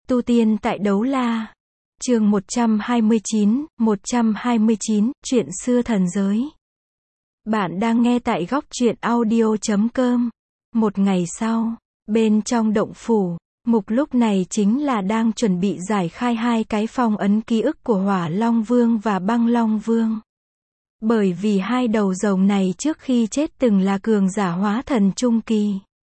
Tu tiên tại Đấu La. Chương 129, chuyện xưa thần giới. Bạn đang nghe tại góc truyện audio.com. Một ngày sau, bên trong động phủ, Mục lúc này chính là đang chuẩn bị giải khai hai cái phong ấn ký ức của Hỏa Long Vương và Băng Long Vương. Bởi vì hai đầu rồng này trước khi chết từng là cường giả hóa thần trung kỳ.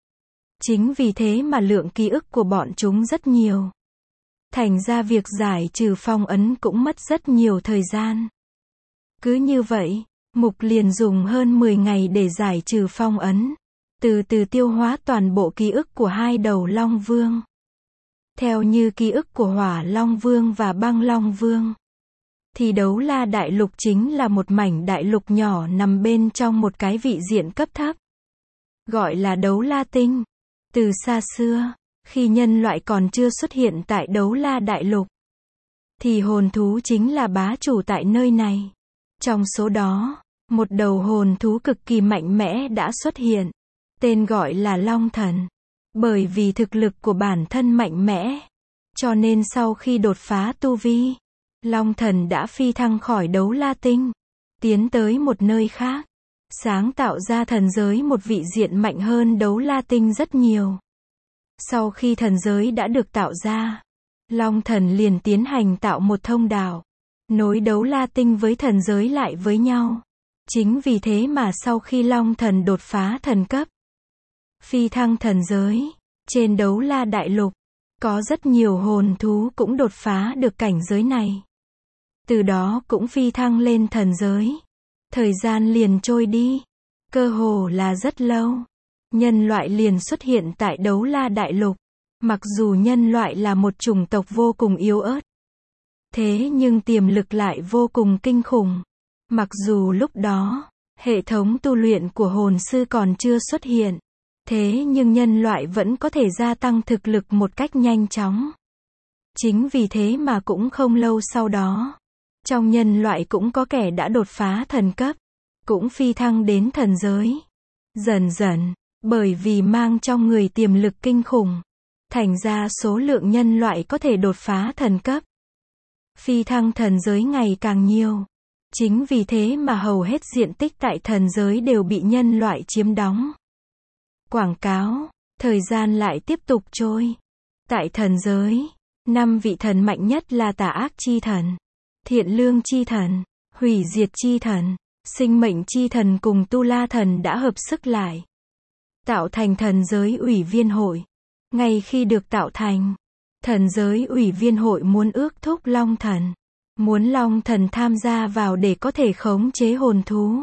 Chính vì thế mà lượng ký ức của bọn chúng rất nhiều. Thành ra việc giải trừ phong ấn cũng mất rất nhiều thời gian. Cứ như vậy, Mục liền dùng hơn 10 ngày để giải trừ phong ấn. Từ từ tiêu hóa toàn bộ ký ức của hai đầu Long Vương. Theo như ký ức của Hỏa Long Vương và Băng Long Vương, thì Đấu La Đại Lục chính là một mảnh đại lục nhỏ nằm bên trong một cái vị diện cấp thấp. Gọi là Đấu La Tinh. Từ xa xưa, khi nhân loại còn chưa xuất hiện tại Đấu La Đại Lục, thì hồn thú chính là bá chủ tại nơi này. Trong số đó, một đầu hồn thú cực kỳ mạnh mẽ đã xuất hiện, tên gọi là Long Thần. Bởi vì thực lực của bản thân mạnh mẽ, cho nên sau khi đột phá tu vi, Long Thần đã phi thăng khỏi Đấu La Tinh, tiến tới một nơi khác, sáng tạo ra thần giới một vị diện mạnh hơn Đấu La Tinh rất nhiều. Sau khi thần giới đã được tạo ra, Long Thần liền tiến hành tạo một thông đạo, nối Đấu La Tinh với thần giới lại với nhau. Chính vì thế mà sau khi Long Thần đột phá thần cấp, phi thăng thần giới, trên Đấu La Đại Lục, có rất nhiều hồn thú cũng đột phá được cảnh giới này. Từ đó cũng phi thăng lên thần giới. Thời gian liền trôi đi, cơ hồ là rất lâu. Nhân loại liền xuất hiện tại Đấu La Đại Lục. Mặc dù nhân loại là một chủng tộc vô cùng yếu ớt, thế nhưng tiềm lực lại vô cùng kinh khủng. Mặc dù lúc đó, hệ thống tu luyện của hồn sư còn chưa xuất hiện, thế nhưng nhân loại vẫn có thể gia tăng thực lực một cách nhanh chóng. Chính vì thế mà cũng không lâu sau đó, trong nhân loại cũng có kẻ đã đột phá thần cấp, cũng phi thăng đến thần giới. Dần dần, bởi vì mang trong người tiềm lực kinh khủng, thành ra số lượng nhân loại có thể đột phá thần cấp, phi thăng thần giới ngày càng nhiều. Chính vì thế mà hầu hết diện tích tại thần giới đều bị nhân loại chiếm đóng. Quảng cáo, thời gian lại tiếp tục trôi. Tại thần giới, 5 vị thần mạnh nhất là Tà Ác Chi Thần, Thiện Lương Chi Thần, Hủy Diệt Chi Thần, Sinh Mệnh Chi Thần cùng Tu La Thần đã hợp sức lại, tạo thành thần giới ủy viên hội. Ngay khi được tạo thành, thần giới ủy viên hội muốn ước thúc Long Thần, muốn Long Thần tham gia vào để có thể khống chế hồn thú.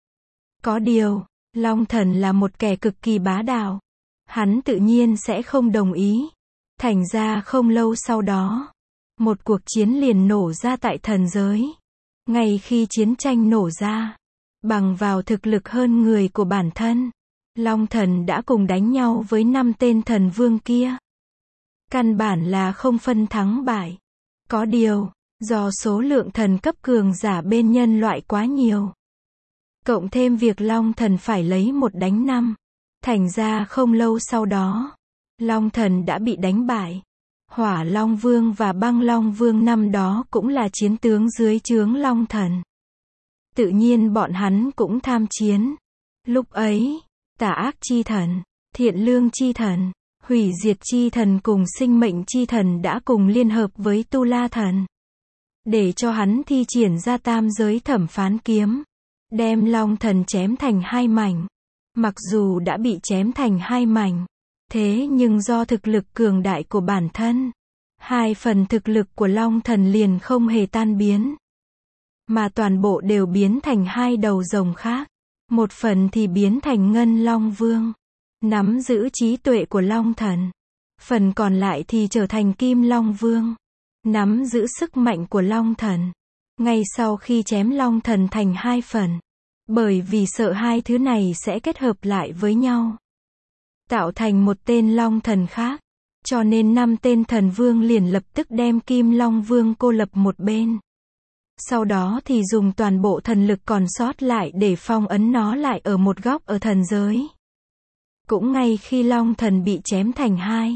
Có điều, Long Thần là một kẻ cực kỳ bá đạo, hắn tự nhiên sẽ không đồng ý. Thành ra không lâu sau đó, một cuộc chiến liền nổ ra tại thần giới. Ngay khi chiến tranh nổ ra, bằng vào thực lực hơn người của bản thân, Long Thần đã cùng đánh nhau với 5 tên thần vương kia. Căn bản là không phân thắng bại. Có điều, do số lượng thần cấp cường giả bên nhân loại quá nhiều, cộng thêm việc Long Thần phải lấy 1 đánh 5, thành ra không lâu sau đó, Long Thần đã bị đánh bại. Hỏa Long Vương và Băng Long Vương năm đó cũng là chiến tướng dưới trướng Long Thần. Tự nhiên bọn hắn cũng tham chiến. Lúc ấy, Tà Ác Chi Thần, Thiện Lương Chi Thần, Hủy Diệt Chi Thần cùng Sinh Mệnh Chi Thần đã cùng liên hợp với Tu La Thần, để cho hắn thi triển ra tam giới thẩm phán kiếm, đem Long Thần chém thành 2 mảnh. Mặc dù đã bị chém thành 2 mảnh, thế nhưng do thực lực cường đại của bản thân, 2 phần thực lực của Long Thần liền không hề tan biến, mà toàn bộ đều biến thành 2 đầu rồng khác. Một phần thì biến thành Ngân Long Vương, nắm giữ trí tuệ của Long Thần. Phần còn lại thì trở thành Kim Long Vương, nắm giữ sức mạnh của Long Thần. Ngay sau khi chém Long Thần thành 2 phần, bởi vì sợ hai thứ này sẽ kết hợp lại với nhau, tạo thành một tên Long Thần khác, cho nên 5 tên thần vương liền lập tức đem Kim Long Vương cô lập một bên. Sau đó thì dùng toàn bộ thần lực còn sót lại để phong ấn nó lại ở một góc ở thần giới. Cũng ngay khi Long Thần bị chém thành 2,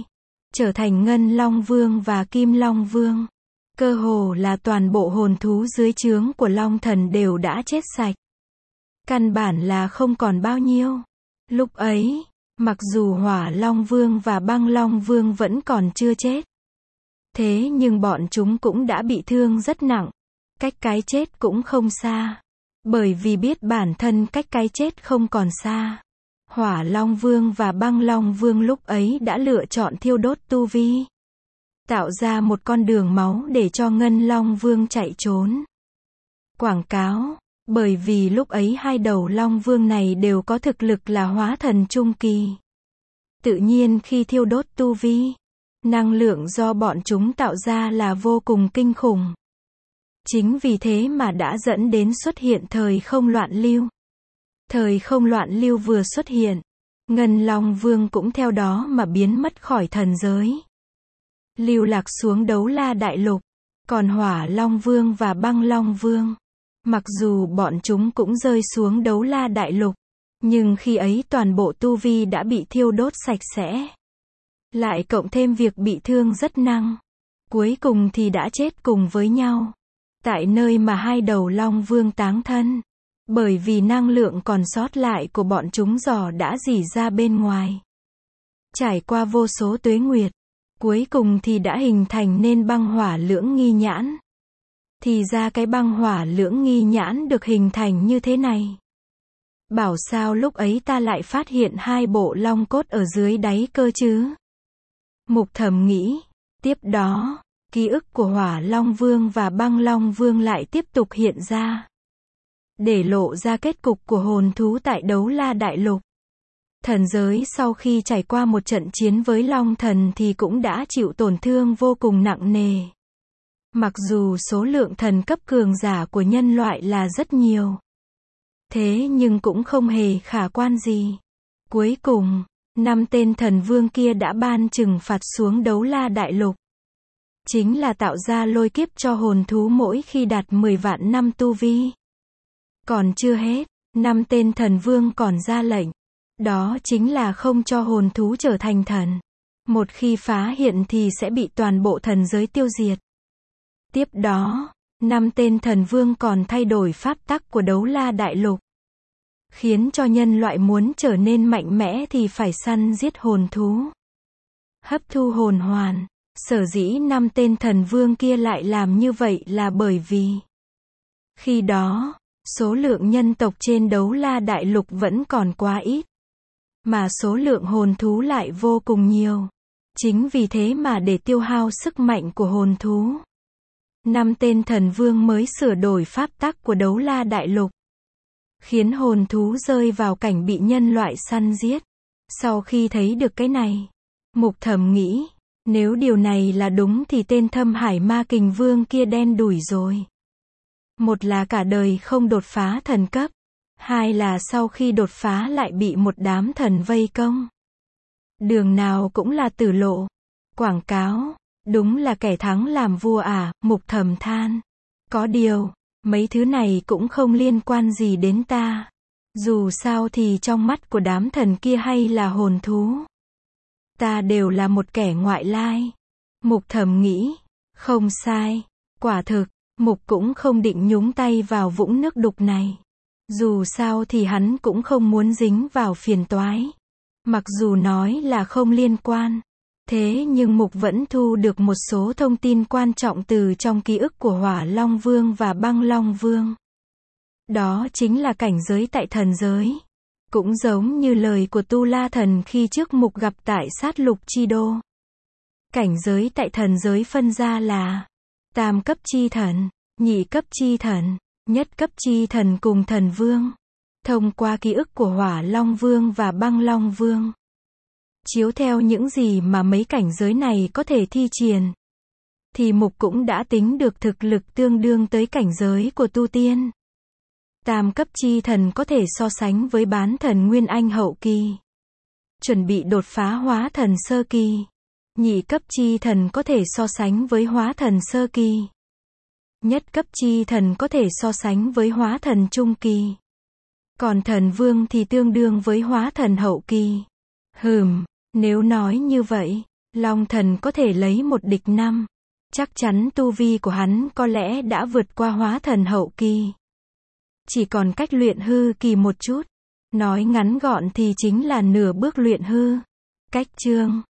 trở thành Ngân Long Vương và Kim Long Vương. Cơ hồ là toàn bộ hồn thú dưới trướng của Long Thần đều đã chết sạch. Căn bản là không còn bao nhiêu. Lúc ấy, mặc dù Hỏa Long Vương và Băng Long Vương vẫn còn chưa chết, thế nhưng bọn chúng cũng đã bị thương rất nặng. Cách cái chết cũng không xa. Bởi vì biết bản thân cách cái chết không còn xa, Hỏa Long Vương và Băng Long Vương lúc ấy đã lựa chọn thiêu đốt tu vi, tạo ra một con đường máu để cho Ngân Long Vương chạy trốn. Quảng cáo, bởi vì lúc ấy hai đầu Long Vương này đều có thực lực là hóa thần trung kỳ. Tự nhiên khi thiêu đốt tu vi, năng lượng do bọn chúng tạo ra là vô cùng kinh khủng. Chính vì thế mà đã dẫn đến xuất hiện thời không loạn lưu. Thời không loạn lưu vừa xuất hiện, Ngân Long Vương cũng theo đó mà biến mất khỏi thần giới, lưu lạc xuống Đấu La Đại Lục. Còn Hỏa Long Vương và Băng Long Vương, mặc dù bọn chúng cũng rơi xuống Đấu La Đại Lục, nhưng khi ấy toàn bộ tu vi đã bị thiêu đốt sạch sẽ. Lại cộng thêm việc bị thương rất nặng, cuối cùng thì đã chết cùng với nhau tại nơi mà hai đầu Long Vương táng thân. Bởi vì năng lượng còn sót lại của bọn chúng dò đã rỉ ra bên ngoài. Trải qua vô số tuế nguyệt, cuối cùng thì đã hình thành nên băng hỏa lưỡng nghi nhãn. Thì ra cái băng hỏa lưỡng nghi nhãn được hình thành như thế này. Bảo sao lúc ấy ta lại phát hiện hai bộ long cốt ở dưới đáy cơ chứ? Mục thầm nghĩ. Tiếp đó, ký ức của Hỏa Long Vương và Băng Long Vương lại tiếp tục hiện ra, để lộ ra kết cục của hồn thú tại Đấu La Đại Lục. Thần giới sau khi trải qua một trận chiến với Long Thần thì cũng đã chịu tổn thương vô cùng nặng nề. Mặc dù số lượng thần cấp cường giả của nhân loại là rất nhiều, thế nhưng cũng không hề khả quan gì. Cuối cùng, 5 tên thần vương kia đã ban trừng phạt xuống Đấu La Đại Lục. Chính là tạo ra lôi kiếp cho hồn thú mỗi khi đạt 10 vạn năm tu vi. Còn chưa hết, 5 tên thần vương còn ra lệnh. Đó chính là không cho hồn thú trở thành thần. Một khi phá hiện thì sẽ bị toàn bộ thần giới tiêu diệt. Tiếp đó, 5 tên thần vương còn thay đổi pháp tắc của Đấu La Đại Lục, khiến cho nhân loại muốn trở nên mạnh mẽ thì phải săn giết hồn thú, hấp thu hồn hoàn. Sở dĩ 5 tên thần vương kia lại làm như vậy là bởi vì khi đó, số lượng nhân tộc trên Đấu La Đại Lục vẫn còn quá ít, mà số lượng hồn thú lại vô cùng nhiều. Chính vì thế mà để tiêu hao sức mạnh của hồn thú, 5 tên thần vương mới sửa đổi pháp tắc của Đấu La Đại Lục, khiến hồn thú rơi vào cảnh bị nhân loại săn giết. Sau khi thấy được cái này, Mục thầm nghĩ, nếu điều này là đúng thì tên Thâm Hải Ma Kình Vương kia đen đủi rồi. Một là cả đời không đột phá thần cấp, hai là sau khi đột phá lại bị một đám thần vây công. Đường nào cũng là tử lộ. Quảng cáo, đúng là kẻ thắng làm vua à, Mục thầm than. Có điều, mấy thứ này cũng không liên quan gì đến ta. Dù sao thì trong mắt của đám thần kia hay là hồn thú, ta đều là một kẻ ngoại lai. Mục thầm nghĩ, không sai. Quả thực, Mục cũng không định nhúng tay vào vũng nước đục này. Dù sao thì hắn cũng không muốn dính vào phiền toái. Mặc dù nói là không liên quan, thế nhưng Mục vẫn thu được một số thông tin quan trọng từ trong ký ức của Hỏa Long Vương và Băng Long Vương. Đó chính là cảnh giới tại thần giới. Cũng giống như lời của Tu La Thần khi trước Mục gặp tại Sát Lục Chi Đô. Cảnh giới tại thần giới phân ra là tam cấp chi thần, nhị cấp chi thần, nhất cấp chi thần cùng thần vương. Thông qua ký ức của Hỏa Long Vương và Băng Long Vương, chiếu theo những gì mà mấy cảnh giới này có thể thi triển, thì Mục cũng đã tính được thực lực tương đương tới cảnh giới của tu tiên. Tam cấp chi thần có thể so sánh với bán thần Nguyên Anh hậu kỳ, chuẩn bị đột phá hóa thần sơ kỳ. Nhị cấp chi thần có thể so sánh với hóa thần sơ kỳ. Nhất cấp chi thần có thể so sánh với hóa thần trung kỳ. Còn thần vương thì tương đương với hóa thần hậu kỳ. Nếu nói như vậy, Long thần có thể lấy một địch 5. Chắc chắn tu vi của hắn có lẽ đã vượt qua hóa thần hậu kỳ. Chỉ còn cách luyện hư kỳ một chút. Nói ngắn gọn thì chính là nửa bước luyện hư. Cách chương